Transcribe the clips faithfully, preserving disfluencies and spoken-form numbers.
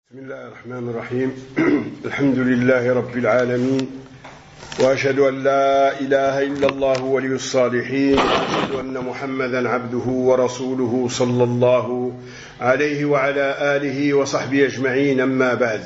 بسم الله الرحمن الرحيم. الحمد لله رب العالمين، وأشهد أن لا إله إلا الله ولي الصالحين، وأشهد أن محمدا عبده ورسوله صلى الله عليه وعلى آله وصحبه أجمعين. أما بعد،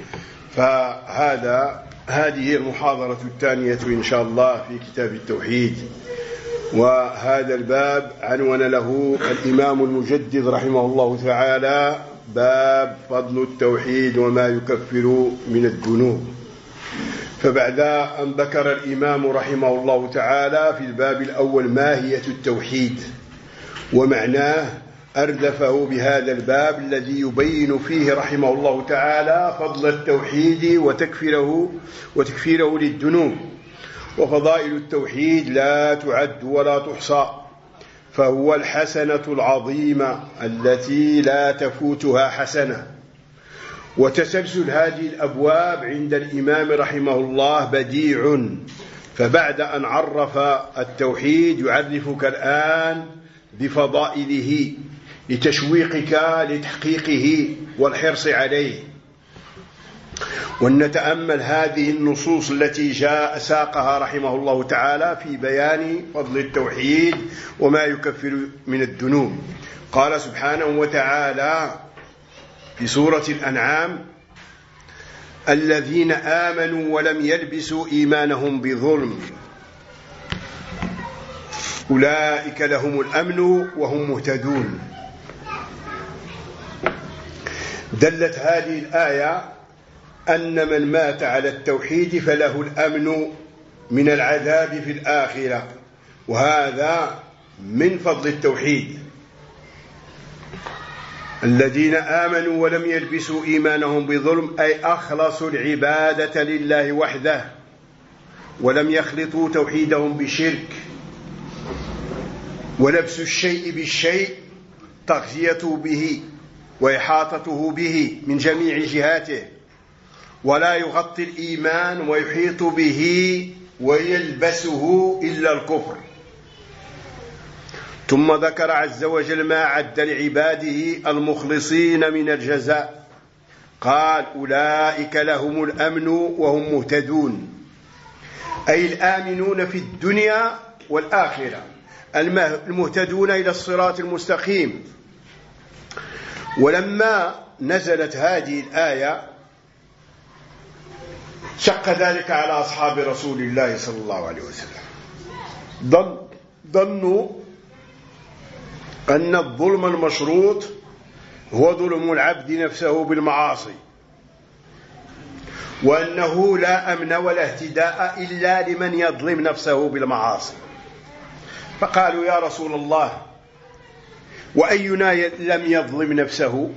فهذا هذه المحاضرة الثانية إن شاء الله في كتاب التوحيد، وهذا الباب عنون له الإمام المجدد رحمه الله تعالى باب فضل التوحيد وما يكفر من الذنوب. فبعد أن ذكر الإمام رحمه الله تعالى في الباب الأول ماهية التوحيد ومعناه، أردفه بهذا الباب الذي يبين فيه رحمه الله تعالى فضل التوحيد وتكفيره وتكفيره للذنوب. وفضائل التوحيد لا تعد ولا تحصى، فهو الحسنة العظيمة التي لا تفوتها حسنة. وتسلسل هذه الأبواب عند الإمام رحمه الله بديع، فبعد أن عرف التوحيد يعرفك الآن بفضائله لتشويقك لتحقيقه والحرص عليه. ونتأمل هذه النصوص التي جاء ساقها رحمه الله تعالى في بيان فضل التوحيد وما يكفر من الذنوب. قال سبحانه وتعالى في سورة الأنعام: الذين آمنوا ولم يلبسوا إيمانهم بظلم أولئك لهم الأمن وهم مهتدون. دلت هذه الآية أن من مات على التوحيد فله الأمن من العذاب في الآخرة، وهذا من فضل التوحيد. الذين آمنوا ولم يلبسوا إيمانهم بظلم، أي أخلصوا العبادة لله وحده ولم يخلطوا توحيدهم بشرك. ولبس الشيء بالشيء تغذيته به وإحاطته به من جميع جهاته، ولا يغطي الإيمان ويحيط به ويلبسه إلا الكفر. ثم ذكر عز وجل ما عد لعباده المخلصين من الجزاء، قال: أولئك لهم الأمن وهم مهتدون، أي الآمنون في الدنيا والآخرة، المهتدون إلى الصراط المستقيم. ولما نزلت هذه الآية شق ذلك على أصحاب رسول الله صلى الله عليه وسلم. ظنوا أن الظلم المشروط هو ظلم العبد نفسه بالمعاصي، وأنه لا أمن ولا اهتداء إلا لمن يظلم نفسه بالمعاصي. فقالوا: يا رسول الله، وأينا لم يظلم نفسه؟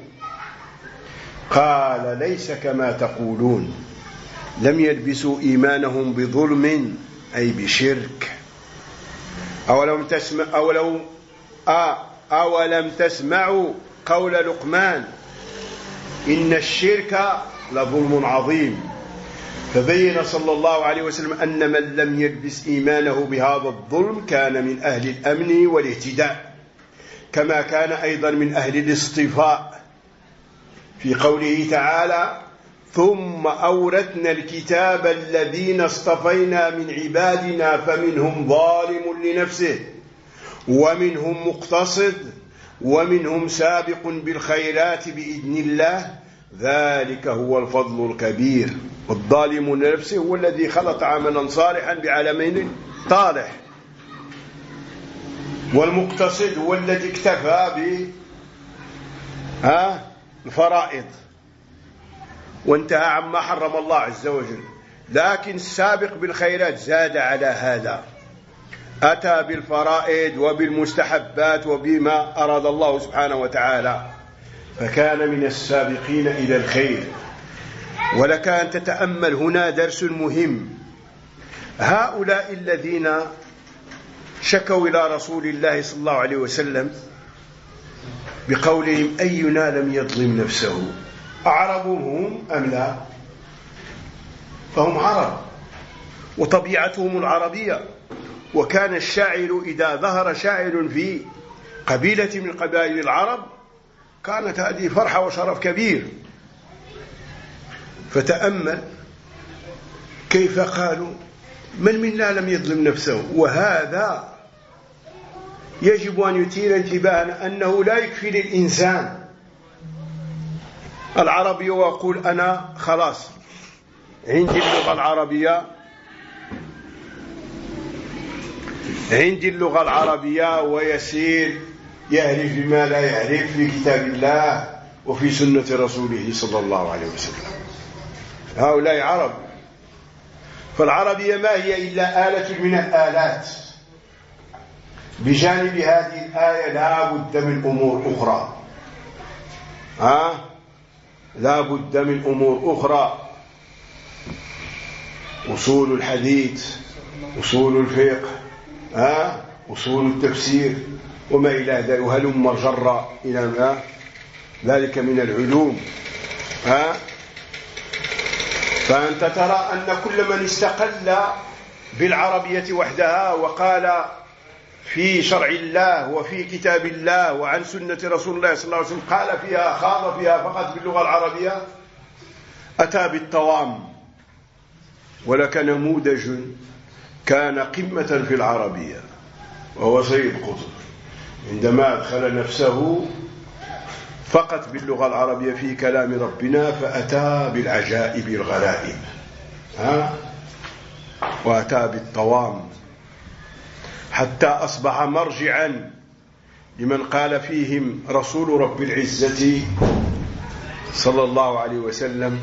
قال: ليس كما تقولون، لم يلبسوا إيمانهم بظلم أي بشرك. أولم تسمع أولو آه أولم تسمعوا قول لقمان: إن الشرك لظلم عظيم. فبين صلى الله عليه وسلم أن من لم يلبس إيمانه بهذا الظلم كان من أهل الأمن والاهتداء، كما كان أيضا من أهل الاصطفاء في قوله تعالى: ثم أورثنا الكتاب الذين اصطفينا من عبادنا فمنهم ظالم لنفسه ومنهم مقتصد ومنهم سابق بالخيرات بإذن الله، ذلك هو الفضل الكبير. والظالم لنفسه هو الذي خلط عملا صالحا بعمل طالح، والمقتصد هو الذي اكتفى بالفرائض وانتهى عما حرم الله عز وجل. لكن السابق بالخيرات زاد على هذا، أتى بالفرائض وبالمستحبات وبما أراد الله سبحانه وتعالى، فكان من السابقين إلى الخير. ولك أن تتأمل هنا درس مهم. هؤلاء الذين شكوا إلى رسول الله صلى الله عليه وسلم بقولهم: أينا لم يظلم نفسه؟ أعربهم أم لا؟ فهم عرب وطبيعتهم العربية. وكان الشاعر إذا ظهر شاعر في قبيلة من قبائل العرب كانت هذه فرحة وشرف كبير، فتأمل كيف قالوا من منا لم يظلم نفسه. وهذا يجب أن يثير انتباهنا أنه لا يكفي للإنسان العربي ويقول أنا خلاص عندي اللغة العربية عندي اللغة العربية ويسير يعرف بما لا يعرف في كتاب الله وفي سنة رسوله صلى الله عليه وسلم. هؤلاء عرب، فالعربية ما هي إلا آلة من الآلات. بجانب هذه الآية لا بد من أمور أخرى، ها لا بد من أمور أخرى، أصول الحديث، أصول الفقه، ها أصول التفسير وما إلى ذلك، وهلم جرا إلى ما ذلك من العلوم. ها فأنت ترى أن كل من استقل بالعربية وحدها وقال في شرع الله وفي كتاب الله وعن سنة رسول الله صلى الله عليه وسلم قال فيها خاض فيها فقط باللغة العربية أتى بالطوام. ولك نموذج كان قمة في العربية وهو سيد قطب، عندما أدخل نفسه فقط باللغة العربية في كلام ربنا فأتى بالعجائب الغرائب، ها وأتى بالطوام، حتى أصبح مرجعا لمن قال فيهم رسول رب العزة صلى الله عليه وسلم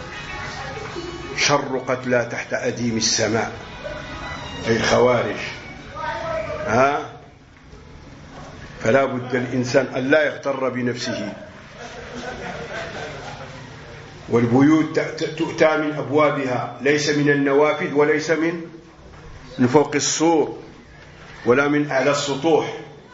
شر قتلى تحت أديم السماء، أي الخوارج. ها فلا بد الإنسان أن لا يغتر بنفسه. والبيوت تؤتى من أبوابها، ليس من النوافذ وليس من من فوق السور ولا من أعلى السطوح.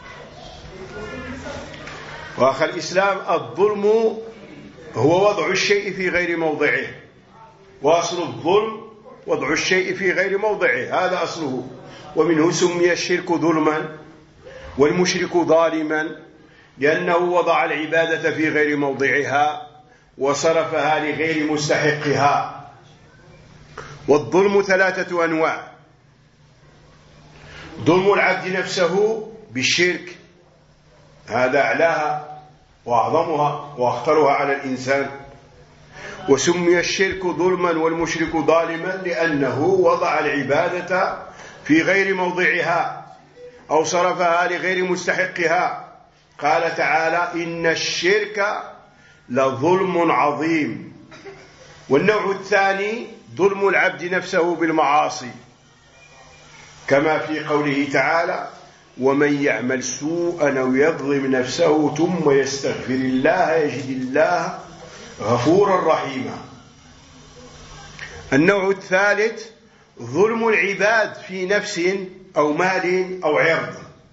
وأخي الإسلام، الظلم هو وضع الشيء في غير موضعه، وأصل الظلم وضع الشيء في غير موضعه، هذا أصله. ومنه سمي الشرك ظلما والمشرك ظالما، لأنه وضع العبادة في غير موضعها وصرفها لغير مستحقها. والظلم ثلاثة أنواع: ظلم العبد نفسه بالشرك، هذا أعلاها وأعظمها وأخطرها على الإنسان، وسمي الشرك ظلما والمشرك ظالما لأنه وضع العبادة في غير موضعها أو صرفها لغير مستحقها. قال تعالى: إن الشرك لظلم عظيم. والنوع الثاني ظلم العبد نفسه بالمعاصي، كما في قوله تعالى: ومن يعمل سوءا أو يظلم نفسه ثم يستغفر الله يجد الله غفورا رحيما. النوع الثالث ظلم العباد في نفس أو مال أو عرض.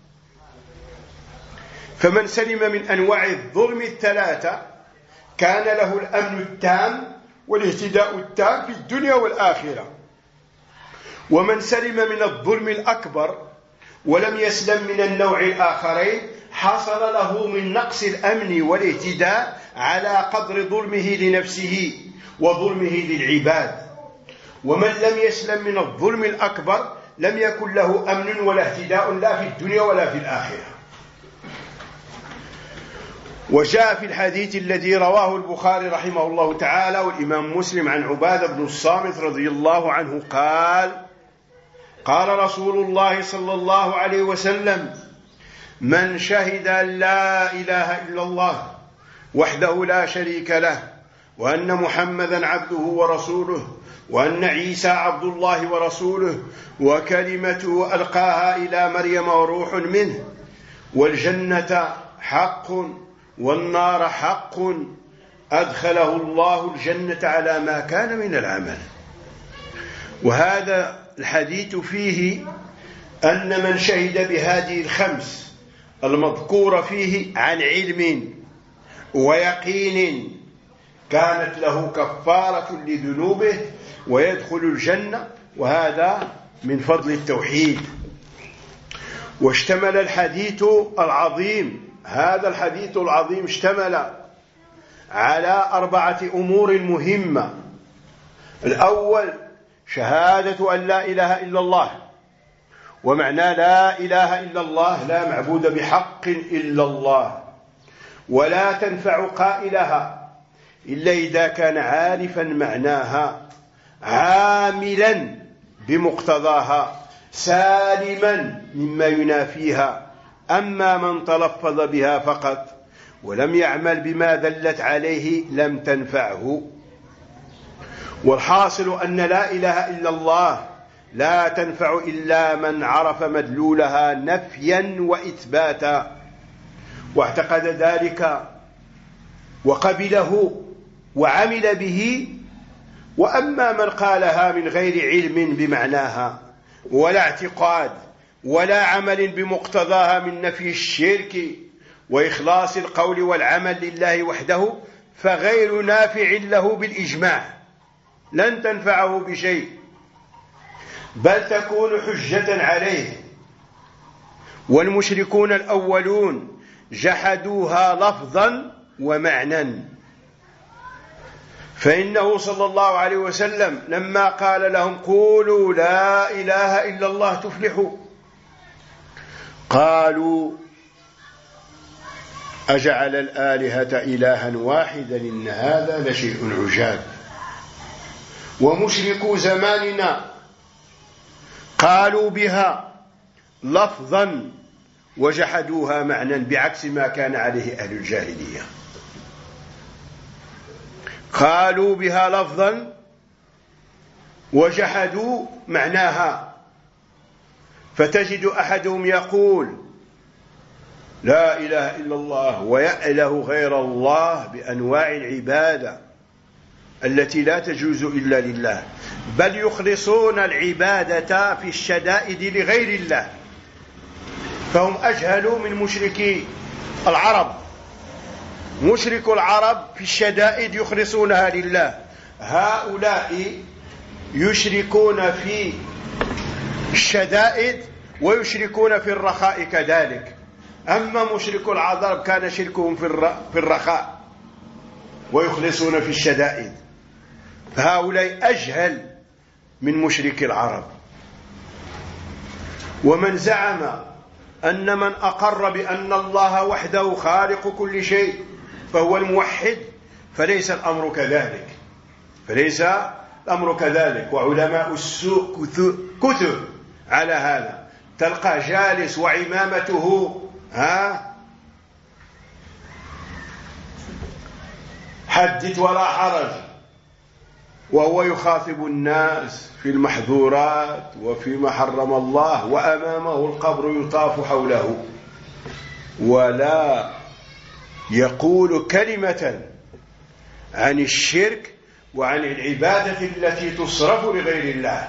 فمن سلم من أنواع الظلم الثلاثة كان له الأمن التام والاهتداء التام في الدنيا والآخرة. ومن سلم من الظلم الأكبر ولم يسلم من النوع الآخرين حصل له من نقص الأمن والاهتداء على قدر ظلمه لنفسه وظلمه للعباد. ومن لم يسلم من الظلم الأكبر لم يكن له أمن ولا اهتداء لا في الدنيا ولا في الآخرة. وجاء في الحديث الذي رواه البخاري رحمه الله تعالى والإمام مسلم عن عبادة بن الصامت رضي الله عنه قال: قال رسول الله صلى الله عليه وسلم: من شهد أن لا إله إلا الله وحده لا شريك له وأن محمدا عبده ورسوله وأن عيسى عبد الله ورسوله وكلمته ألقاها إلى مريم وروح منه والجنة حق والنار حق أدخله الله الجنة على ما كان من العمل. وهذا الحديث فيه أن من شهد بهذه الخمس المذكورة فيه عن علم ويقين كانت له كفارة لذنوبه ويدخل الجنة، وهذا من فضل التوحيد. واشتمل الحديث العظيم هذا الحديث العظيم اشتمل على أربعة أمور مهمة الأول شهادة أن لا إله إلا الله، ومعنى لا إله إلا الله لا معبود بحق إلا الله، ولا تنفع قائلها إلا إذا كان عارفا معناها عاملا بمقتضاها سالما مما ينافيها. أما من تلفظ بها فقط ولم يعمل بما دلت عليه لم تنفعه. والحاصل أن لا إله إلا الله لا تنفع إلا من عرف مدلولها نفيا وإثباتا واعتقد ذلك وقبله وعمل به. وأما من قالها من غير علم بمعناها ولا اعتقاد ولا عمل بمقتضاها من نفي الشرك وإخلاص القول والعمل لله وحده فغير نافع له بالإجماع، لن تنفعه بشيء، بل تكون حجة عليه. والمشركون الأولون جحدوها لفظا ومعنى، فإنه صلى الله عليه وسلم لما قال لهم قولوا لا إله إلا الله تفلحوا، قالوا أجعل الآلهة إلها واحدا إن هذا لشيء عجاب. ومشركو زماننا قالوا بها لفظا وجحدوها معنى بعكس ما كان عليه أهل الجاهلية. قالوا بها لفظا وجحدوا معناها، فتجد أحدهم يقول لا إله إلا الله ويأله غير الله بأنواع العبادة التي لا تجوز إلا لله، بل يخلصون العبادة في الشدائد لغير الله، فهم أجهلوا من مشركي العرب. مشرك العرب في الشدائد يخلصونها لله، هؤلاء يشركون في الشدائد ويشركون في الرخاء كذلك. أما مشرك العرب كان شركهم في الرخاء ويخلصون في الشدائد، فهؤلاء أجهل من مشرك العرب. ومن زعم أن من أقر بأن الله وحده خالق كل شيء فهو الموحد فليس الأمر كذلك، فليس الأمر كذلك. وعلماء السوء كثر على هذا، تلقى جالس وعمامته ها حدث ولا حرج، وهو يخاطب الناس في المحظورات وفيما حرم الله، وأمامه القبر يطاف حوله، ولا يقول كلمة عن الشرك وعن العبادة التي تصرف لغير الله،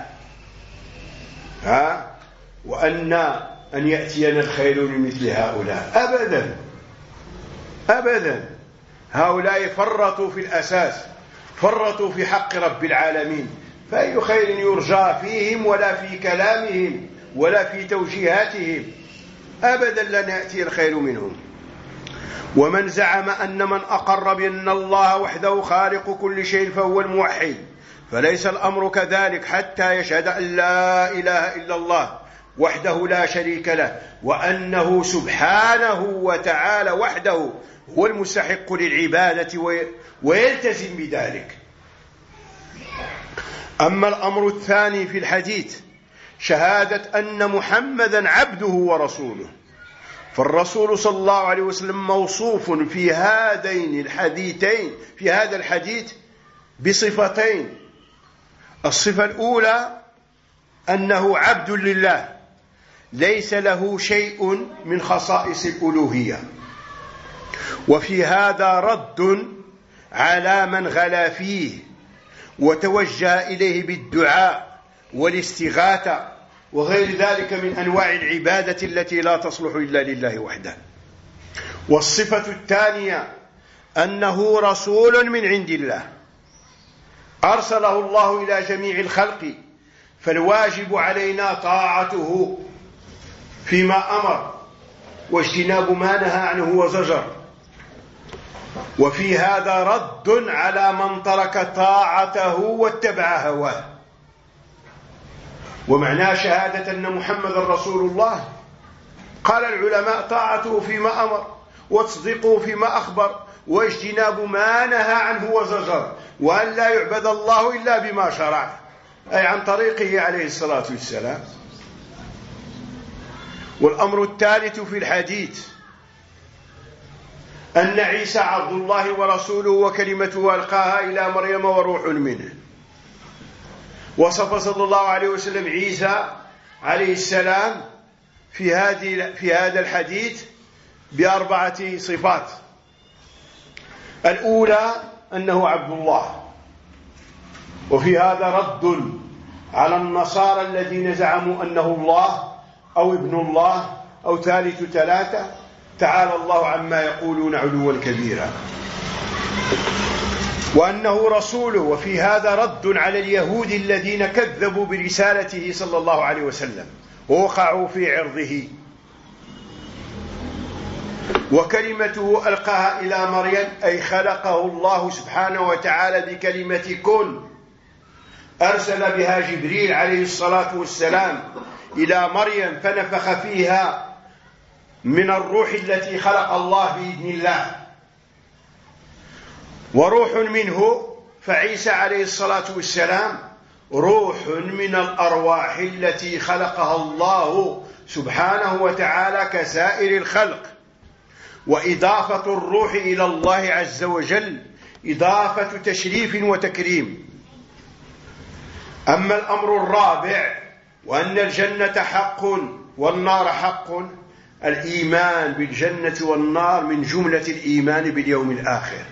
ها وأن أن يأتينا الخير لمثل هؤلاء، أبدا أبدا. هؤلاء فرطوا في الأساس، فرطوا في حق رب العالمين، فأي خير يرجى فيهم ولا في كلامهم ولا في توجيهاتهم، أبدا لن يأتي الخير منهم. ومن زعم أن من أقر بأن الله وحده خالق كل شيء فهو الموحد فليس الأمر كذلك حتى يشهد أن لا إله إلا الله وحده لا شريك له، وأنه سبحانه وتعالى وحده هو المستحق للعبادة ويلتزم بذلك. أما الأمر الثاني في الحديث شهادة أن محمدا عبده ورسوله، فالرسول صلى الله عليه وسلم موصوف في هذين الحديثين في هذا الحديث بصفتين. الصفة الأولى أنه عبد لله ليس له شيء من خصائص الألوهية، وفي هذا رد على من غلا فيه وتوجه إليه بالدعاء والاستغاثة وغير ذلك من أنواع العبادة التي لا تصلح إلا لله وحده. والصفة الثانية أنه رسول من عند الله أرسله الله إلى جميع الخلق، فالواجب علينا طاعته فيما أمر واجتناب ما نهى عنه وزجر. وفي هذا رد على من ترك طاعته واتبع هواه. ومعنى شهادة أن محمد رسول الله، قال العلماء: طاعته فيما أمر، وتصديقه فيما أخبر، واجتناب ما نهى عنه وزجر، وأن لا يعبد الله إلا بما شرع، أي عن طريقه عليه الصلاة والسلام. والأمر الثالث في الحديث أن عيسى عبد الله ورسوله وكلمته ألقاها إلى مريم وروح منه. وصف صلى الله عليه وسلم عيسى عليه السلام في هذه في هذا الحديث بأربعة صفات. الأولى أنه عبد الله، وفي هذا رد على النصارى الذين زعموا أنه الله أو ابن الله أو ثالث ثلاثة، تعالى الله عما يقولون علوا كبيرا. وأنه رسوله، وفي هذا رد على اليهود الذين كذبوا برسالته صلى الله عليه وسلم ووقعوا في عرضه. وكلمته ألقاها إلى مريم، أي خلقه الله سبحانه وتعالى بكلمة كن، أرسل بها جبريل عليه الصلاة والسلام إلى مريم فنفخ فيها من الروح التي خلق الله بإذن الله، وروح منه. فعيسى عليه الصلاة والسلام روح من الأرواح التي خلقها الله سبحانه وتعالى كسائر الخلق. وإضافة الروح إلى الله عز وجل إضافة تشريف وتكريم. أما الأمر الرابع، وأن الجنة حق والنار حق، الإيمان بالجنة والنار من جملة الإيمان باليوم الآخر،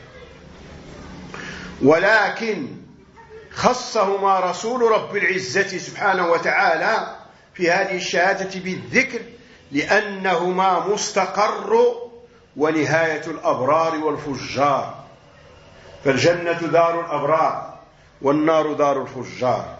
ولكن خصهما رسول رب العزة سبحانه وتعالى في هذه الشهادة بالذكر، لأنهما مستقر ونهاية الأبرار والفجار. فالجنة دار الأبرار والنار دار الفجار.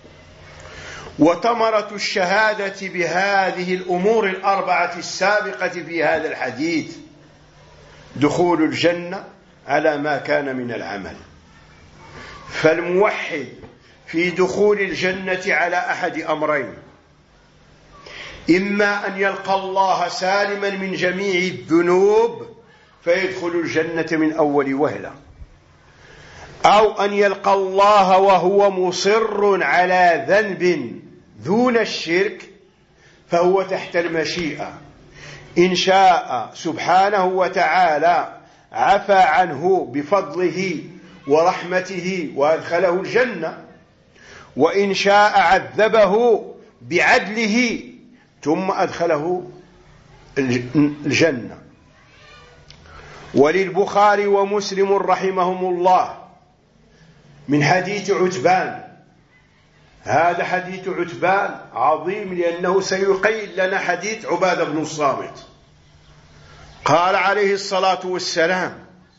وثمرة الشهادة بهذه الأمور الأربعة السابقة في هذا الحديث دخول الجنة على ما كان من العمل. فالموحد في دخول الجنة على أحد أمرين: إما أن يلقى الله سالما من جميع الذنوب فيدخل الجنة من أول وهلة، أو أن يلقى الله وهو مصر على ذنب دون الشرك فهو تحت المشيئة، إن شاء سبحانه وتعالى عفى عنه بفضله ورحمته وأدخله الجنة، وإن شاء عذبه بعدله ثم أدخله الجنة. وللبخاري ومسلم رحمهم الله من حديث عتبان، هذا حديث عتبان عظيم لأنه سيقيد لنا حديث عبادة بن الصامت. قال عليه الصلاة والسلام: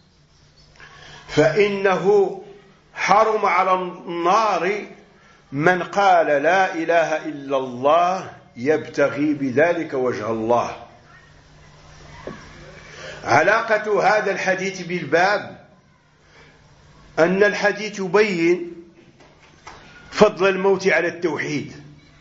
فإنه حرم على النار من قال لا إله إلا الله يبتغي بذلك وجه الله. علاقة هذا الحديث بالباب أن الحديث يبين فضل الموت على التوحيد،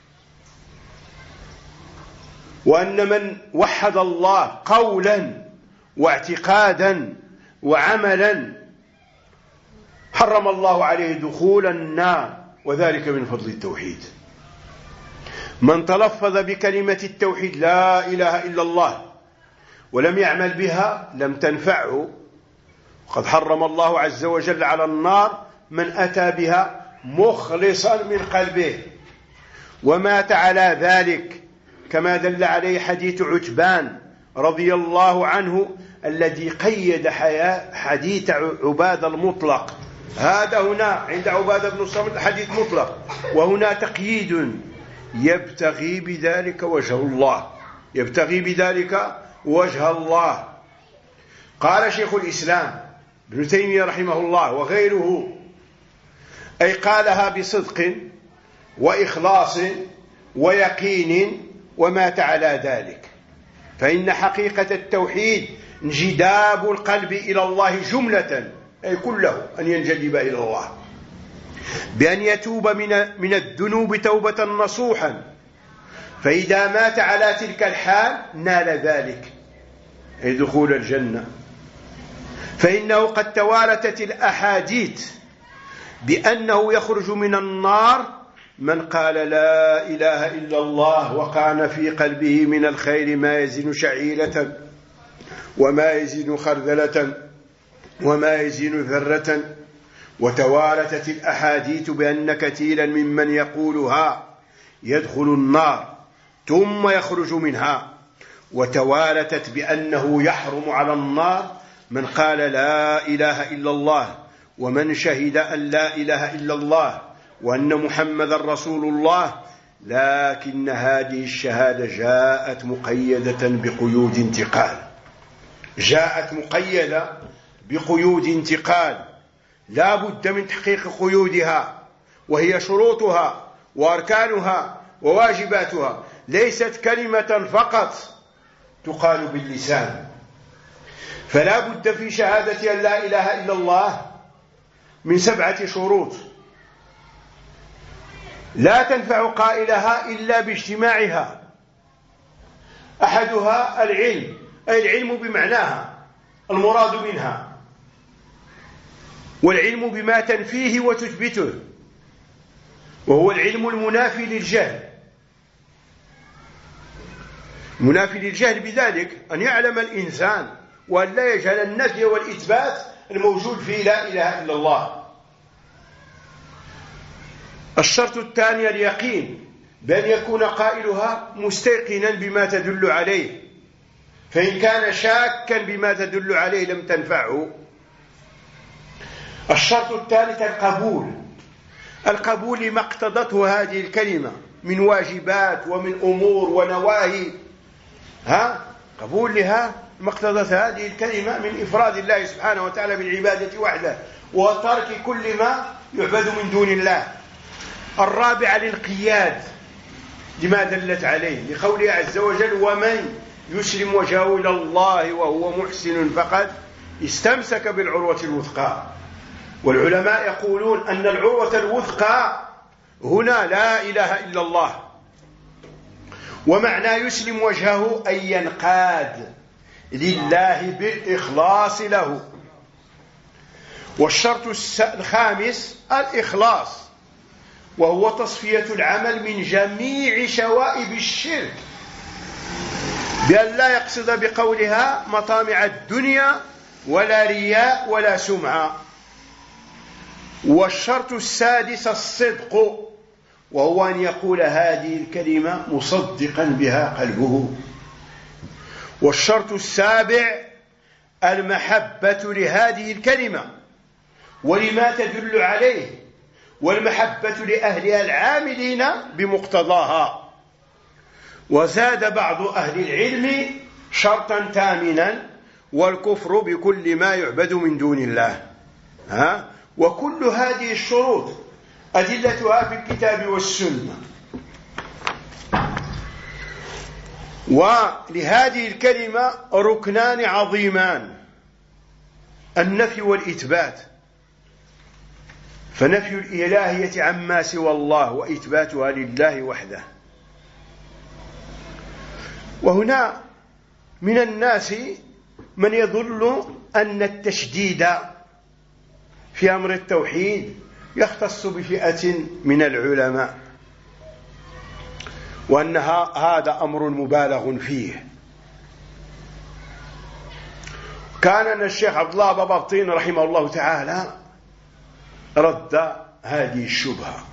وأن من وحد الله قولا واعتقادا وعملا حرم الله عليه دخول النار، وذلك من فضل التوحيد. من تلفظ بكلمة التوحيد لا إله إلا الله ولم يعمل بها لم تنفعه. قد حرم الله عز وجل على النار من أتى بها مخلصا من قلبه ومات على ذلك، كما دل عليه حديث عتبان رضي الله عنه الذي قيد حديث عبادة المطلق. هذا هنا عند عبادة بن الصامت حديث مطلق، وهنا تقييد: يبتغي بذلك وجه الله، يبتغي بذلك وجه الله. قال شيخ الإسلام ابن تيمية رحمه الله وغيره: أي قالها بصدق وإخلاص ويقين ومات على ذلك، فإن حقيقة التوحيد انجذاب القلب إلى الله جملة، أي كله أن ينجذب إلى الله، بأن يتوب من من الذنوب توبة نصوحا، فإذا مات على تلك الحال نال ذلك، أي دخول الجنة. فإنه قد توارثت الأحاديث بأنه يخرج من النار من قال لا إله إلا الله وكان في قلبه من الخير ما يزن شعيرة وما يزن خردلة وما يزن ذرة. وتوارثت الأحاديث بأن كثيرا ممن يقولها يدخل النار ثم يخرج منها. وتوارثت بأنه يحرم على النار من قال لا إله إلا الله ومن شهد أن لا إله إلا الله وأن محمد رسول الله، لكن هذه الشهادة جاءت مقيدة بقيود انتقال، جاءت مقيدة بقيود انتقال لا بد من تحقيق قيودها، وهي شروطها وأركانها وواجباتها، ليست كلمة فقط تقال باللسان. فلا بد في شهادة أن لا إله إلا الله من سبعة شروط لا تنفع قائلها إلا باجتماعها. أحدها العلم، أي العلم بمعناها المراد منها، والعلم بما تنفيه وتثبته، وهو العلم المنافي للجهل. منافي للجهل بذلك أن يعلم الإنسان وأن لا يجهل النفي والإثبات الموجود في لا إله إلا الله. الشرط الثاني اليقين، بأن يكون قائلها مستيقنا بما تدل عليه، فإن كان شاكا بما تدل عليه لم تنفعه. الشرط الثالث القبول، القبول لما اقتضته هذه الكلمة من واجبات ومن أمور ونواهي، ها قبول لها ما اقتضت هذه الكلمة من إفراد الله سبحانه وتعالى بالعبادة وحده وترك كل ما يعبد من دون الله. الرابع الانقياد لما دلت عليه لقوله عز وجل ومن يسلم وجهه إلى الله وهو محسن فقد استمسك بالعروة الوثقى. والعلماء يقولون أن العروة الوثقى هنا لا إله إلا الله، ومعنى يسلم وجهه أن ينقاد لله بالإخلاص له. والشرط الخامس الإخلاص، وهو تصفية العمل من جميع شوائب الشرك، بأن لا يقصد بقولها مطامع الدنيا ولا رياء ولا سمعة. والشرط السادس الصدق، وهو أن يقول هذه الكلمة مصدقا بها قلبه. والشرط السابع المحبة لهذه الكلمة ولما تدل عليه، والمحبة لأهلها العاملين بمقتضاها. وزاد بعض أهل العلم شرطا ثامنا والكفر بكل ما يعبد من دون الله. ها؟ وكل هذه الشروط أدلتها في الكتاب والسنة. ولهذه الكلمة ركنان عظيمان، النفي والإثبات، فنفي الإلهية عما سوى الله وإثباتها لله وحده. وهنا من الناس من يظن أن التشديد في أمر التوحيد يختص بفئة من العلماء، وأن هذا أمر مبالغ فيه. كان الشيخ عبد الله بابطين رحمه الله تعالى رد هذه الشبهة،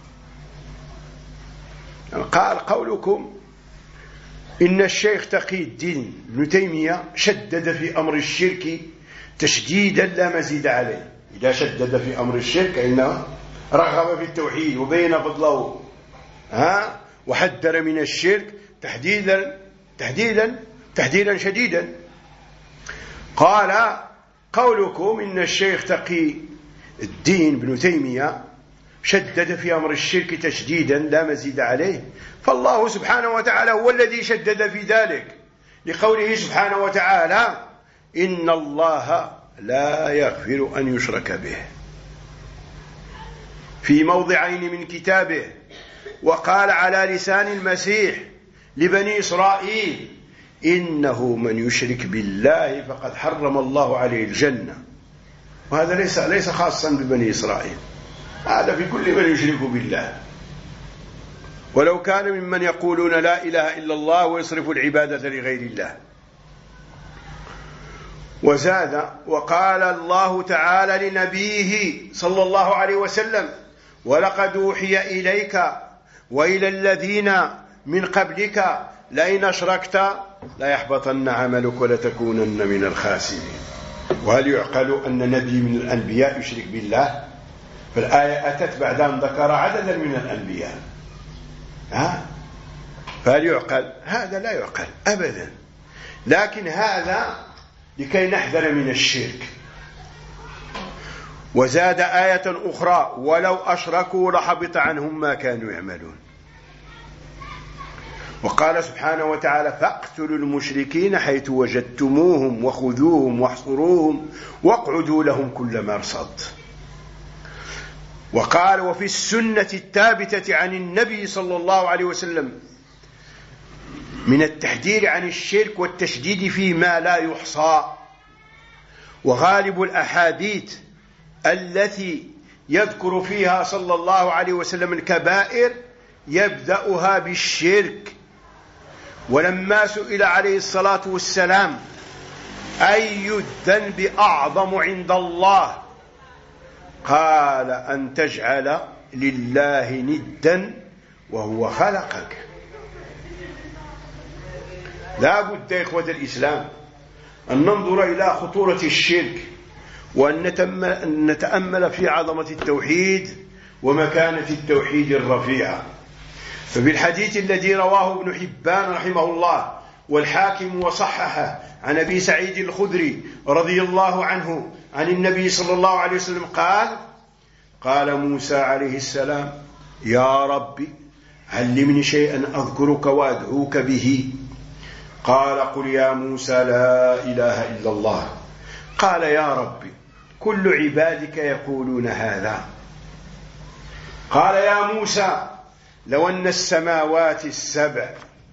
قال قولكم إن الشيخ تقي الدين ابن تيمية شدد في أمر الشرك تشديدا لا مزيد عليه. إذا شدد في أمر الشرك إنه رغب في التوحيد وبين فضله، ها وحذر من الشرك تحديدا تحديدا تحديدا شديدا. قال قولكم إن الشيخ تقي الدين ابن تيمية شدد في أمر الشرك تشديدا لا مزيد عليه، فالله سبحانه وتعالى هو الذي شدد في ذلك، لقوله سبحانه وتعالى إن الله لا يغفر أن يشرك به في موضعين من كتابه، وقال على لسان المسيح لبني إسرائيل: إنه من يشرك بالله فقد حرم الله عليه الجنة. وهذا ليس ليس خاصا ببني إسرائيل، هذا في كل من يشرك بالله، ولو كان ممن يقولون لا إله إلا الله ويصرف العبادة لغير الله. وزاد وقال الله تعالى لنبيه صلى الله عليه وسلم: ولقد أوحي إليك وإلى الذين من قبلك لئن أشركت ليحبطن عملك ولتكونن من الخاسرين. وهل يعقل أن نبي من الأنبياء يشرك بالله؟ فالآية أتت بعد أن ذكر عددا من الأنبياء. ها؟ فهل يعقل؟ هذا لا يعقل أبدا. لكن هذا لكي نحذر من الشرك. وزاد آية أخرى: ولو أشركوا لحبط عنهم ما كانوا يعملون. وقال سبحانه وتعالى: فاقتلوا المشركين حيث وجدتموهم وخذوهم واحصروهم واقعدوا لهم كل مرصد. وقال: وفي السنة الثابتة عن النبي صلى الله عليه وسلم من التحذير عن الشرك والتشديد فيما لا يحصى. وغالب الأحاديث التي يذكر فيها صلى الله عليه وسلم الكبائر يبدأها بالشرك. ولما سئل عليه الصلاة والسلام أي الذنب أعظم عند الله، قال: أن تجعل لله ندا وهو خلقك. لا بد يا إخوة الإسلام أن ننظر إلى خطورة الشرك، وأن نتأمل في عظمة التوحيد ومكانة التوحيد الرفيعة. ففي الحديث الذي رواه ابن حبان رحمه الله والحاكم وصححه عن أبي سعيد الخدري رضي الله عنه عن النبي صلى الله عليه وسلم قال: قال موسى عليه السلام: يا ربي علمني شيئا أذكرك وأدعوك به. قال: قل يا موسى لا إله إلا الله. قال: يا ربي كل عبادك يقولون هذا. قال: يا موسى لو أن السماوات السبع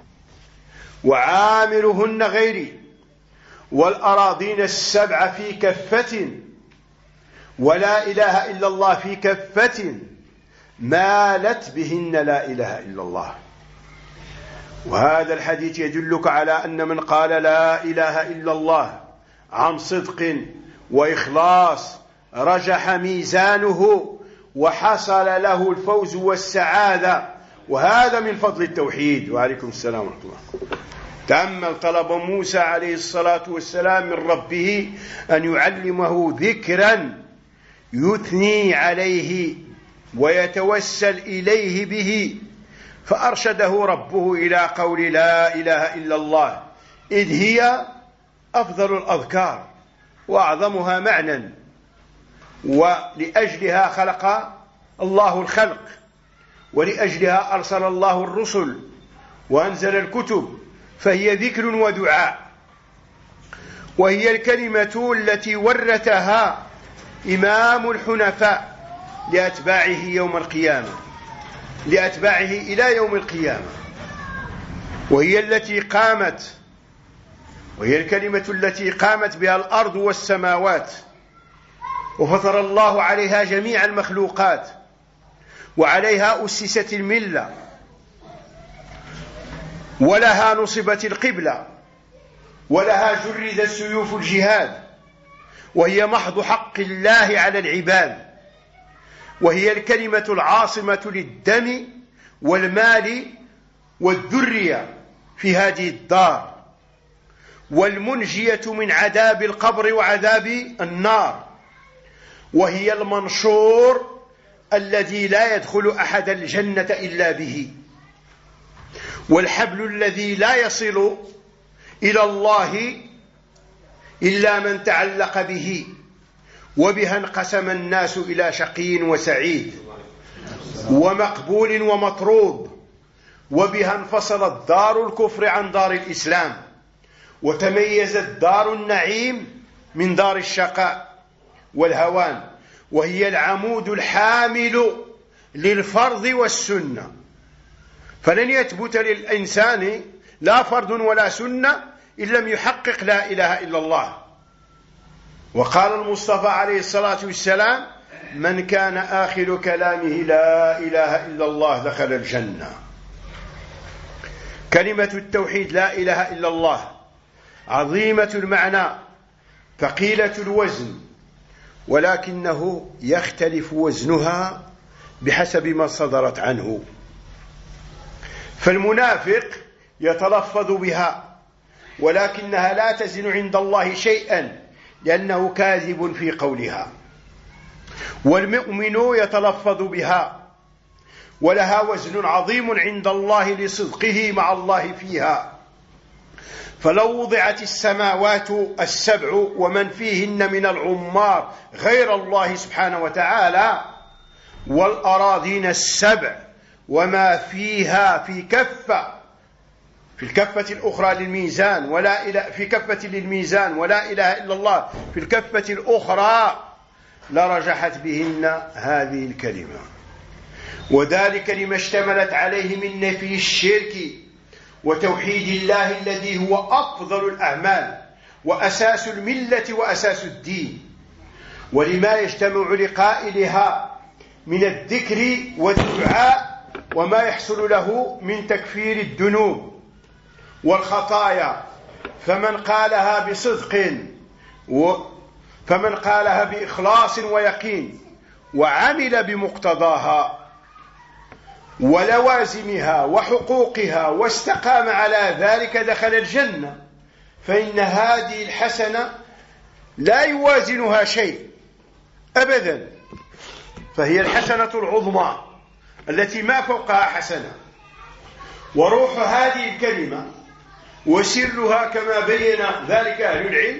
وعامرهن غيري والأراضين السبع في كفة ولا إله إلا الله في كفة مالت بهن لا إله إلا الله. وهذا الحديث يدلك على أن من قال لا إله إلا الله عن صدق وإخلاص رجح ميزانه وحصل له الفوز والسعادة، وهذا من فضل التوحيد. وعليكم السلام ورحمة الله. تأمل طلب موسى عليه الصلاة والسلام من ربه أن يعلمه ذكرا يثني عليه ويتوسل إليه به، فأرشده ربه إلى قول لا إله إلا الله، إذ هي أفضل الأذكار وأعظمها معنى، ولأجلها خلق الله الخلق، ولأجلها أرسل الله الرسل وأنزل الكتب، فهي ذكر ودعاء. وهي الكلمة التي ورثها إمام الحنفاء لأتباعه يوم القيامة لأتباعه إلى يوم القيامة، وهي التي قامت وهي الكلمة التي قامت بها الأرض والسماوات، وفطر الله عليها جميع المخلوقات، وعليها أسست الملة، ولها نصبت القبلة، ولها جردت سيوف الجهاد، وهي محض حق الله على العباد. وهي الكلمة العاصمة للدم والمال والذرية في هذه الدار، والمنجية من عذاب القبر وعذاب النار. وهي المنشور الذي لا يدخل أحد الجنة إلا به، والحبل الذي لا يصل إلى الله إلا من تعلق به. وبها انقسم الناس إلى شقي وسعيد ومقبول ومطرود، وبها انفصلت دار الكفر عن دار الإسلام، وتميزت دار النعيم من دار الشقاء والهوان، وهي العمود الحامل للفرض والسنة، فلن يثبت للإنسان لا فرض ولا سنة إن لم يحقق لا إله إلا الله. وقال المصطفى عليه الصلاة والسلام: من كان آخر كلامه لا إله إلا الله دخل الجنة. كلمة التوحيد لا إله إلا الله عظيمة المعنى ثقيلة الوزن، ولكنه يختلف وزنها بحسب ما صدرت عنه. فالمنافق يتلفظ بها ولكنها لا تزن عند الله شيئا لأنه كاذب في قولها، والمؤمن يتلفظ بها ولها وزن عظيم عند الله لصدقه مع الله فيها. فلو وضعت السماوات السبع ومن فيهن من العمار غير الله سبحانه وتعالى، والأراضين السبع وما فيها في كفة، في الكفة الأخرى للميزان ولا إله في كفة للميزان ولا إله إلا الله في الكفة الأخرى، لرجحت بهن هذه الكلمة، وذلك لما اشتملت عليه من نفي الشرك وتوحيد الله الذي هو أفضل الأعمال وأساس الملة وأساس الدين، ولما يجتمع لقائلها من الذكر والدعاء وما يحصل له من تكفير الذنوب والخطايا. فمن قالها بصدق و فمن قالها بإخلاص ويقين وعمل بمقتضاها ولوازمها وحقوقها واستقام على ذلك دخل الجنة، فإن هذه الحسنة لا يوازنها شيء أبدا، فهي الحسنة العظمى التي ما فوقها حسنة. وروح هذه الكلمة وسرها كما بين ذلك أهل العلم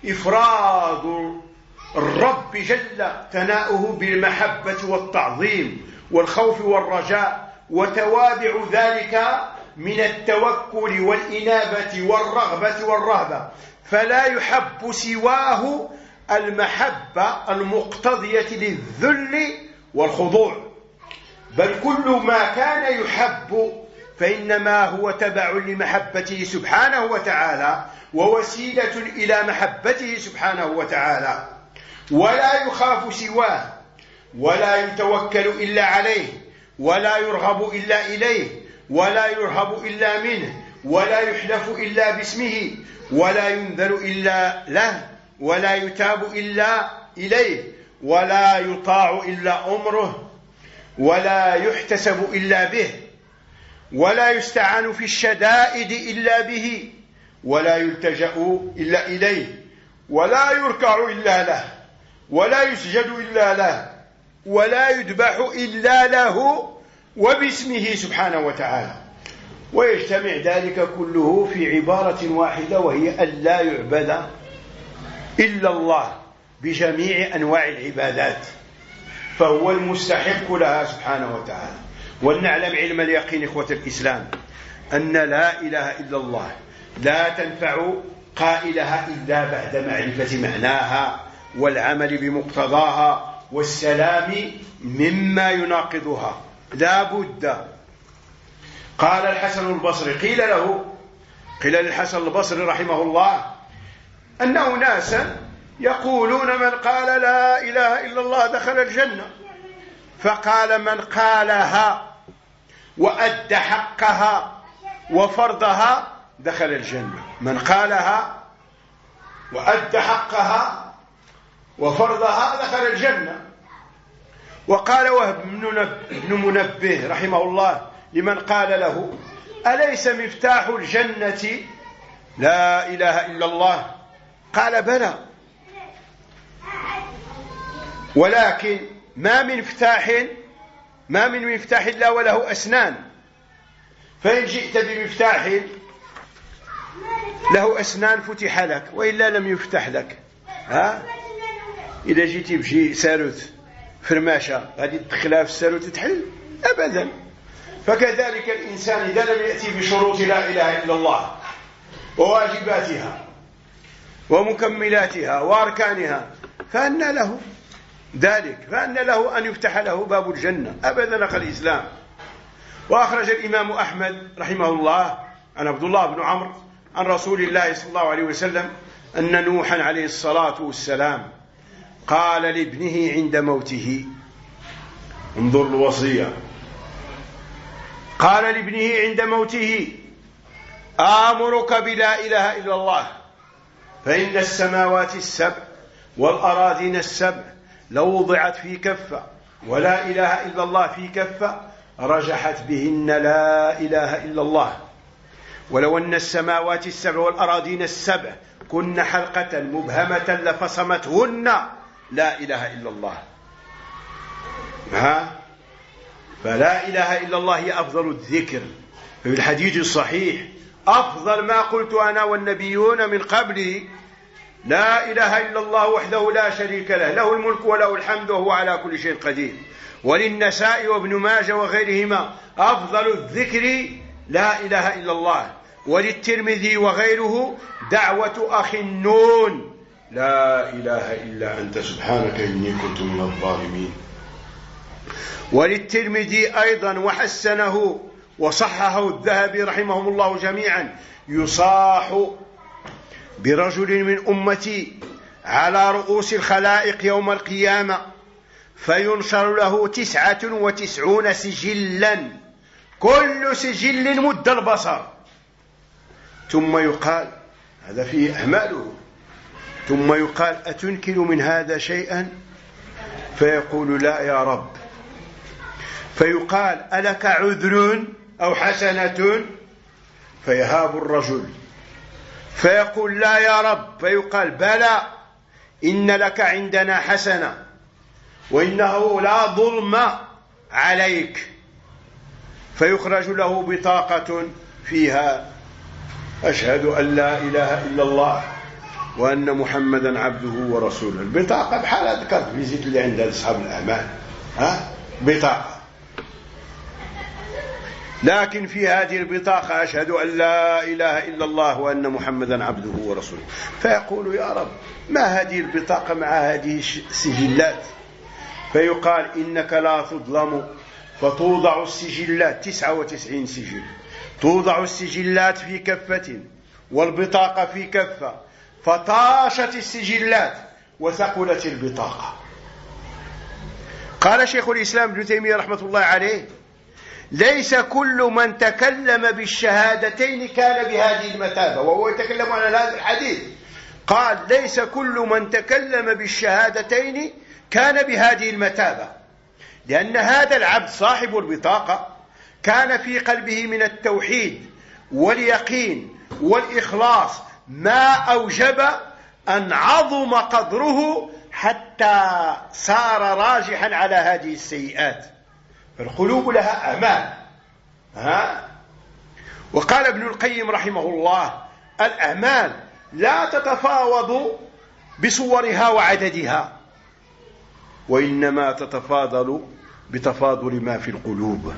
إفراد الرب جل ثناؤه بالمحبة والتعظيم والخوف والرجاء، وتوابع ذلك من التوكل والإنابة والرغبة والرهبة، فلا يحب سواه المحبة المقتضية للذل والخضوع، بل كل ما كان يحب فإنما هو تبع لمحبته سبحانه وتعالى ووسيلة إلى محبته سبحانه وتعالى، ولا يخاف سواه ولا يتوكل إلا عليه ولا يرغب إلا إليه ولا يرهب إلا منه ولا يحلف إلا باسمه ولا ينذر إلا له ولا يتاب إلا إليه ولا يطاع إلا أمره ولا يحتسب إلا به ولا يستعان في الشدائد إلا به ولا يلتجأ إلا إليه ولا يركع إلا له ولا يسجد إلا له ولا يذبح إلا له وباسمه سبحانه وتعالى. ويجتمع ذلك كله في عبارة واحدة، وهي أن لا يعبد إلا الله بجميع أنواع العبادات، فهو المستحق لها سبحانه وتعالى. ولنعلم علم اليقين إخوة الإسلام أن لا إله إلا الله لا تنفع قائلها إلا بعد معرفة معناها والعمل بمقتضاها والسلام مما يناقضها، لا بد. قال الحسن البصري قيل له قيل للحسن البصري رحمه الله أن أناسا يقولون من قال لا إله إلا الله دخل الجنة، فقال من قالها وأدى حقها وفرضها دخل الجنة. من قالها وأدى حقها وفرضها دخل الجنة. وقال وهب بن منبه رحمه الله لمن قال له أليس مفتاح الجنة لا إله إلا الله؟ قال بلى، ولكن ما من مفتاح ما من مفتاح إلا وله أسنان، فإن جئت بمفتاح له أسنان فتح لك، وإلا لم يفتح لك. ها؟ إذا جيت بشي ساروت فرماشة غادي تدخلها في الساروت تحل؟ أبدا. فكذلك الإنسان إذا لم يأتي بشروط لا إله إلا الله وواجباتها ومكملاتها وأركانها، فأن له ذلك؟ فأن له أن يفتح له باب الجنة؟ أبدا أخي الإسلام. وأخرج الإمام أحمد رحمه الله عن عبد الله بن عمرو عن رسول الله صلى الله عليه وسلم أن نوحا عليه الصلاة والسلام قال لابنه عند موته، انظر الوصية، قال لابنه عند موته: آمرك بلا إله إلا الله، فإن السماوات السبع والأراضين السبع لو وضعت في كفة ولا إله إلا الله في كفة رجحت بهن لا إله إلا الله، ولو أن السماوات السبع والأراضين السبع كن حلقة مبهمة لفصمتهن لا إله إلا الله. ها؟ فلا إله إلا الله هي أفضل الذكر. في الحديث الصحيح: أفضل ما قلت أنا والنبيون من قبلي لا إله إلا الله وحده لا شريك له، له الملك وله الحمد وهو على كل شيء قدير. وللنسائي وابن ماجه وغيرهما: أفضل الذكر لا إله إلا الله. وللترمذي وغيره: دعوة أخي النون: لا إله إلا أنت سبحانك إني كنت من الظالمين. وللترمذي أيضا وحسنه وصححه الذهبي رحمهم الله جميعا: يصاح برجل من أمتي على رؤوس الخلائق يوم القيامة فينشر له تسعة وتسعون سجلا كل سجل مد البصر، ثم يقال: هذا فيه أعماله، ثم يقال: أتنكر من هذا شيئا؟ فيقول: لا يا رب. فيقال: ألك عذر أو حسنة؟ فيهاب الرجل فيقول: لا يا رب. فيقال: بلى، إن لك عندنا حسنة وإنه لا ظلم عليك. فيخرج له بطاقة فيها: أشهد أن لا إله إلا الله وأن محمدا عبده ورسوله. البطاقة بحال هذا الكارت فيزيت اللي عند أصحاب الأعمال، ها؟ بطاقة، لكن في هذه البطاقة: أشهد أن لا إله إلا الله وأن محمدا عبده ورسوله. فيقول: يا رب، ما هذه البطاقة مع هذه السجلات؟ فيقال: إنك لا تظلم. فتوضع السجلات، تسعة وتسعين سجل، توضع السجلات في كفة والبطاقة في كفة، فطاشت السجلات وثقلت البطاقة. قال شيخ الإسلام ابن تيمية رحمة الله عليه: ليس كل من تكلم بالشهادتين كان بهذه المثابة. وهو يتكلم عن هذا الحديث، قال: ليس كل من تكلم بالشهادتين كان بهذه المثابة، لأن هذا العبد صاحب البطاقة كان في قلبه من التوحيد واليقين والإخلاص ما أوجب أن عظم قدره حتى صار راجحا على هذه السيئات. فالقلوب لها أعمال، ها؟ وقال ابن القيم رحمه الله: الأعمال لا تتفاوض بصورها وعددها، وإنما تتفاضل بتفاضل ما في القلوب،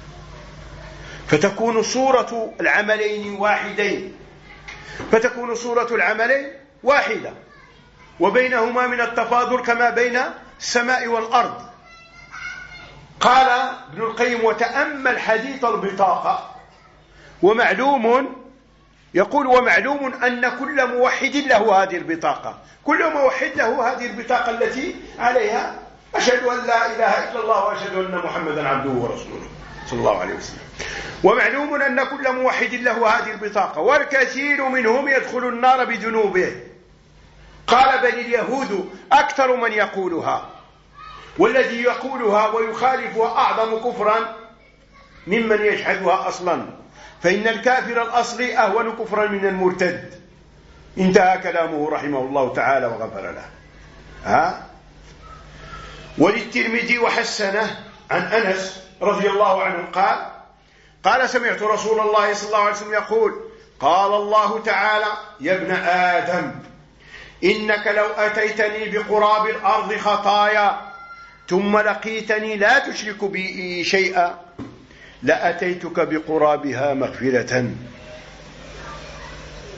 فتكون صورة العملين واحدين فتكون صورة العملين واحدة، وبينهما من التفاضل كما بين السماء والأرض. قال ابن القيم: وتأمل حديث البطاقة. ومعلوم، يقول: ومعلوم أن كل موحد له هذه البطاقة، كل موحد له هذه البطاقة التي عليها: أشهد أن لا إله إلا الله وأشهد أن محمدا عبده ورسوله صلى الله عليه وسلم. ومعلوم أن كل موحد له هذه البطاقة، والكثير منهم يدخل النار بذنوبه. قال: بل اليهود أكثر من يقولها، والذي يقولها ويخالفها أعظم كفرا ممن يجحدها أصلا، فإن الكافر الأصلي أهون كفرا من المرتد. انتهى كلامه رحمه الله تعالى وغفر له. ها؟ وللترمذي وحسنه عن أنس رضي الله عنه قال: قال: سمعت رسول الله صلى الله عليه وسلم يقول: قال الله تعالى: يا ابن آدم، إنك لو أتيتني بقراب الأرض خطايا ثم لقيتني لا تشرك بي شيئا لأتيتك بقرابها مغفرة.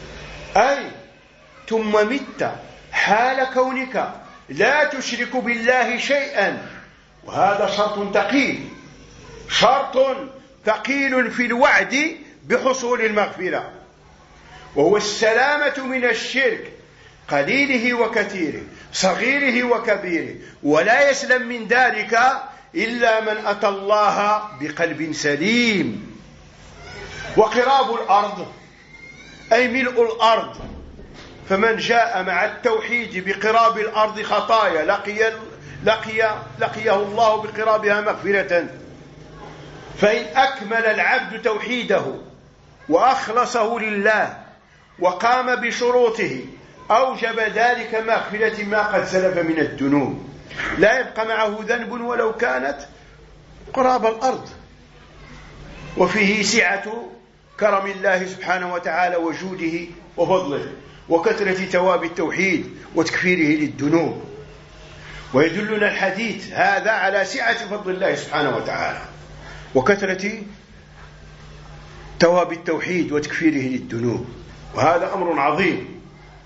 أي ثم مت حال كونك لا تشرك بالله شيئا، وهذا شرط ثقيل، شرط ثقيل في الوعد بحصول المغفرة، وهو السلامة من الشرك قليله وكثيره، صغيره وكبيره، ولا يسلم من ذلك إلا من أتى الله بقلب سليم. وقراب الأرض أي ملء الأرض، فمن جاء مع التوحيد بقراب الأرض خطايا لقي, لقي لقيه الله بقرابها مغفرة. فإن أكمل العبد توحيده وأخلصه لله وقام بشروطه أوجب ذلك مغفرة ما قد سلف من الذنوب، لا يبقى معه ذنب ولو كانت قراب الأرض. وفيه سعة كرم الله سبحانه وتعالى وجوده وفضله وكثرة ثواب التوحيد وتكفيره للذنوب. ويدلنا الحديث هذا على سعة فضل الله سبحانه وتعالى وكثرة ثواب التوحيد وتكفيره للذنوب، وهذا أمر عظيم.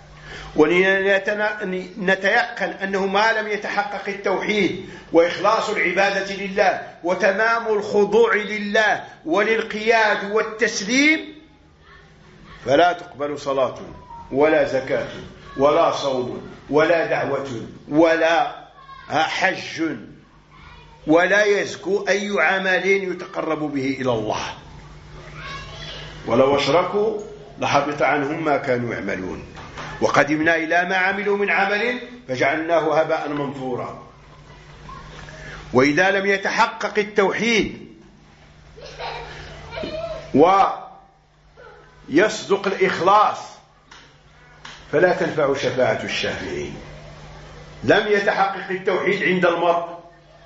ونتيقن أنه ما لم يتحقق التوحيد وإخلاص العبادة لله وتمام الخضوع لله والانقياد والتسليم فلا تقبل صلاة ولا زكاة ولا صوم ولا دعوة ولا حج ولا يزكو أي عمل يتقرب به إلى الله، ولو أشركوا لحبط عنهم ما كانوا يعملون، وقدمنا إلى ما عملوا من عمل فجعلناه هباء منثورا. وإذا لم يتحقق التوحيد ويصدق الإخلاص فلا تنفع شفاعة الشافعين. لم يتحقق التوحيد عند المرء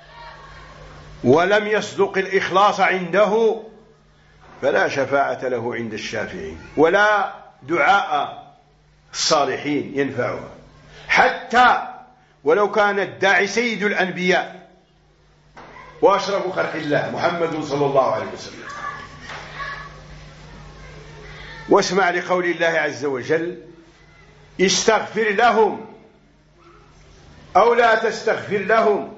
ولم يصدق الإخلاص عنده فلا شفاعة له عند الشافعين، ولا دعاء الصالحين ينفعها، حتى ولو كان الداعي سيد الأنبياء وأشرف خلق الله محمد صلى الله عليه وسلم. واسمع لقول الله عز وجل: استغفر لهم أو لا تستغفر لهم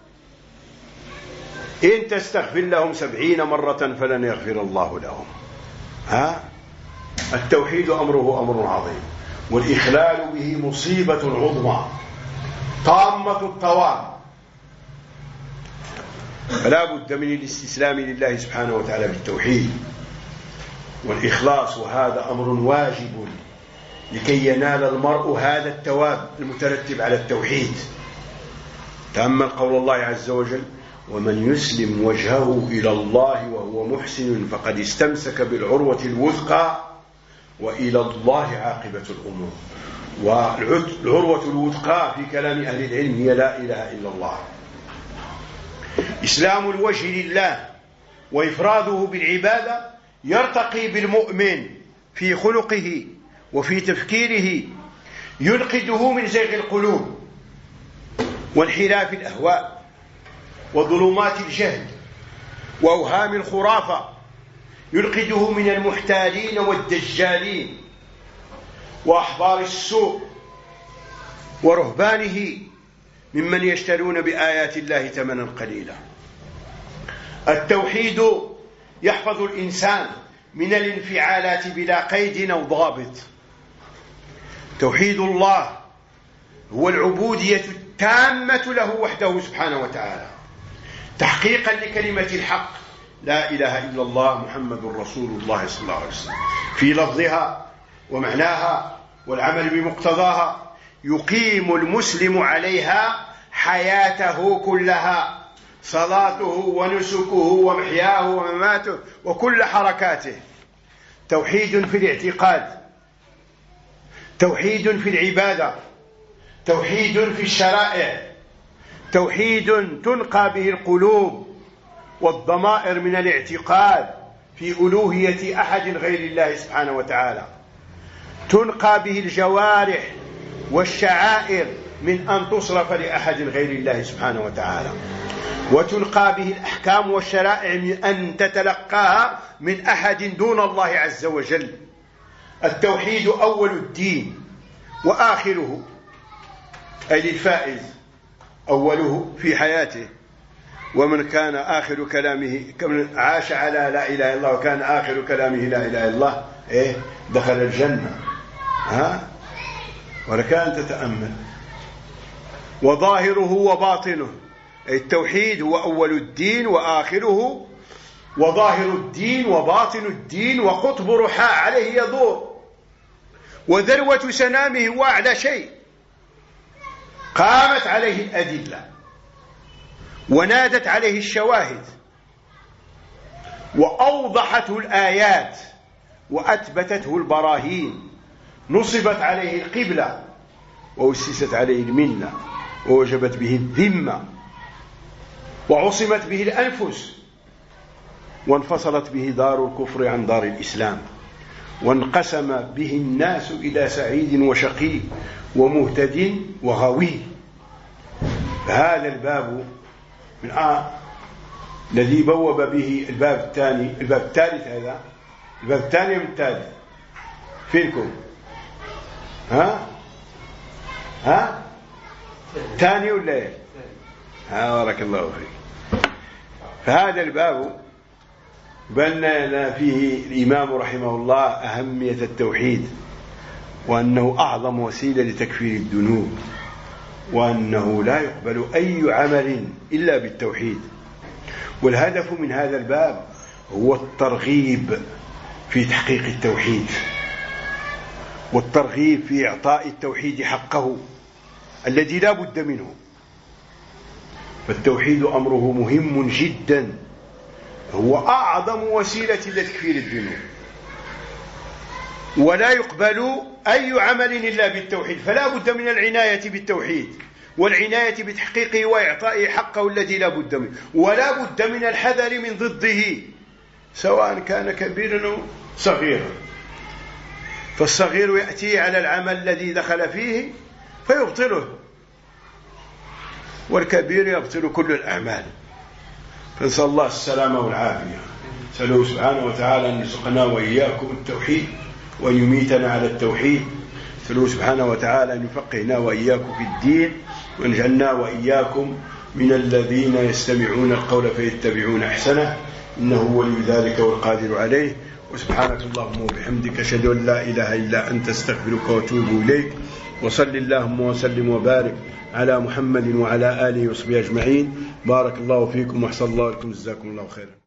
إن تستغفر لهم سبعين مرة فلن يغفر الله لهم. ها؟ التوحيد أمره أمر عظيم، والإخلال به مصيبة عظمى طامة الطوام، فلا بد من الاستسلام لله سبحانه وتعالى بالتوحيد والإخلاص، وهذا أمر واجب لكي ينال المرء هذا الثواب المترتب على التوحيد. تأمل قول الله عز وجل: ومن يسلم وجهه إلى الله وهو محسن فقد استمسك بالعروة الوثقى وإلى الله عاقبة الأمور. والعروة الوثقى في كلام أهل العلم هي لا إله إلا الله. إسلام الوجه لله وإفراده بالعبادة يرتقي بالمؤمن في خلقه وفي تفكيره، ينقذه من زيغ القلوب وانحراف الأهواء وظلمات الجهل وأوهام الخرافة، ينقذه من المحتالين والدجالين وأحبار السوء ورهبانه ممن يشترون بآيات الله ثمنا قليلا. التوحيد يحفظ الإنسان من الانفعالات بلا قيد أو ضابط. توحيد الله هو العبودية التامة له وحده سبحانه وتعالى، تحقيقا لكلمة الحق لا إله إلا الله محمد رسول الله صلى الله عليه وسلم في لفظها ومعناها والعمل بمقتضاها. يقيم المسلم عليها حياته كلها، صلاته ونسكه ومحياه ومماته وكل حركاته. توحيد في الاعتقاد، توحيد في العبادة، توحيد في الشرائع، توحيد تنقى به القلوب والضمائر من الاعتقاد في ألوهية أحد غير الله سبحانه وتعالى، تنقى به الجوارح والشعائر من أن تصرف لأحد غير الله سبحانه وتعالى، وتلقى به الأحكام والشرائع من أن تتلقاها من أحد دون الله عز وجل. التوحيد أول الدين وآخره، أي للفائز أوله في حياته، ومن كان آخر كلامه كمن عاش على لا إله إلا الله وكان آخر كلامه لا إله إلا الله إيه دخل الجنة. ها ولك أن تتأمل. وظاهره وباطنه، أي التوحيد هو أول الدين وآخره وظاهر الدين وباطن الدين وقطب رحاء عليه يدور، وذروة سنامه وأعلى شيء قامت عليه الأدلة ونادت عليه الشواهد وأوضحته الآيات وأثبتته البراهين، نصبت عليه القبلة وأسست عليه المنة ووجبت به الذمة وعصمت به الأنفس وانفصلت به دار الكفر عن دار الإسلام، وانقسم به الناس إلى سعيد وشقي ومهتد وغوي. هذا الباب من آه الذي بوب به الباب الثاني، الباب الثالث، هذا الباب الثاني من الثالث فينكم؟ ها ها ثاني ولا ايه؟ ها بارك الله فيك. فهذا الباب بنى لنا فيه الإمام رحمه الله أهمية التوحيد، وأنه أعظم وسيلة لتكفير الذنوب، وأنه لا يقبل أي عمل إلا بالتوحيد. والهدف من هذا الباب هو الترغيب في تحقيق التوحيد، والترغيب في إعطاء التوحيد حقه الذي لا بد منه. فالتوحيد أمره مهم جدا، هو أعظم وسيلة لتكفير الذنوب، ولا يقبل أي عمل إلا بالتوحيد، فلا بد من العناية بالتوحيد والعناية بتحقيقه وإعطائه حقه الذي لا بد منه، ولا بد من الحذر من ضده سواء كان كبيرا أو صغيرا. فالصغير يأتي على العمل الذي دخل فيه فيبطله، والكبير يبطل كل الأعمال. فنسأل الله السلامة والعافية، نسأله سبحانه وتعالى أن يرزقنا وإياكم التوحيد وأن يميتنا على التوحيد، نسأله سبحانه وتعالى أن يفقهنا وإياكم في الدين، وأن يجعلنا وإياكم من الذين يستمعون القول فيتبعون أحسنه، إنه ولي ذلك والقادر عليه. وسبحانك اللهم وبحمدك أشهد أن لا إله إلا أنت استغفرك وأتوب إليك. وصل اللهم وسلم وبارك على محمد وعلى آله وصحبه أجمعين. بارك الله فيكم وأحسن الله لكم، جزاكم الله خيرا.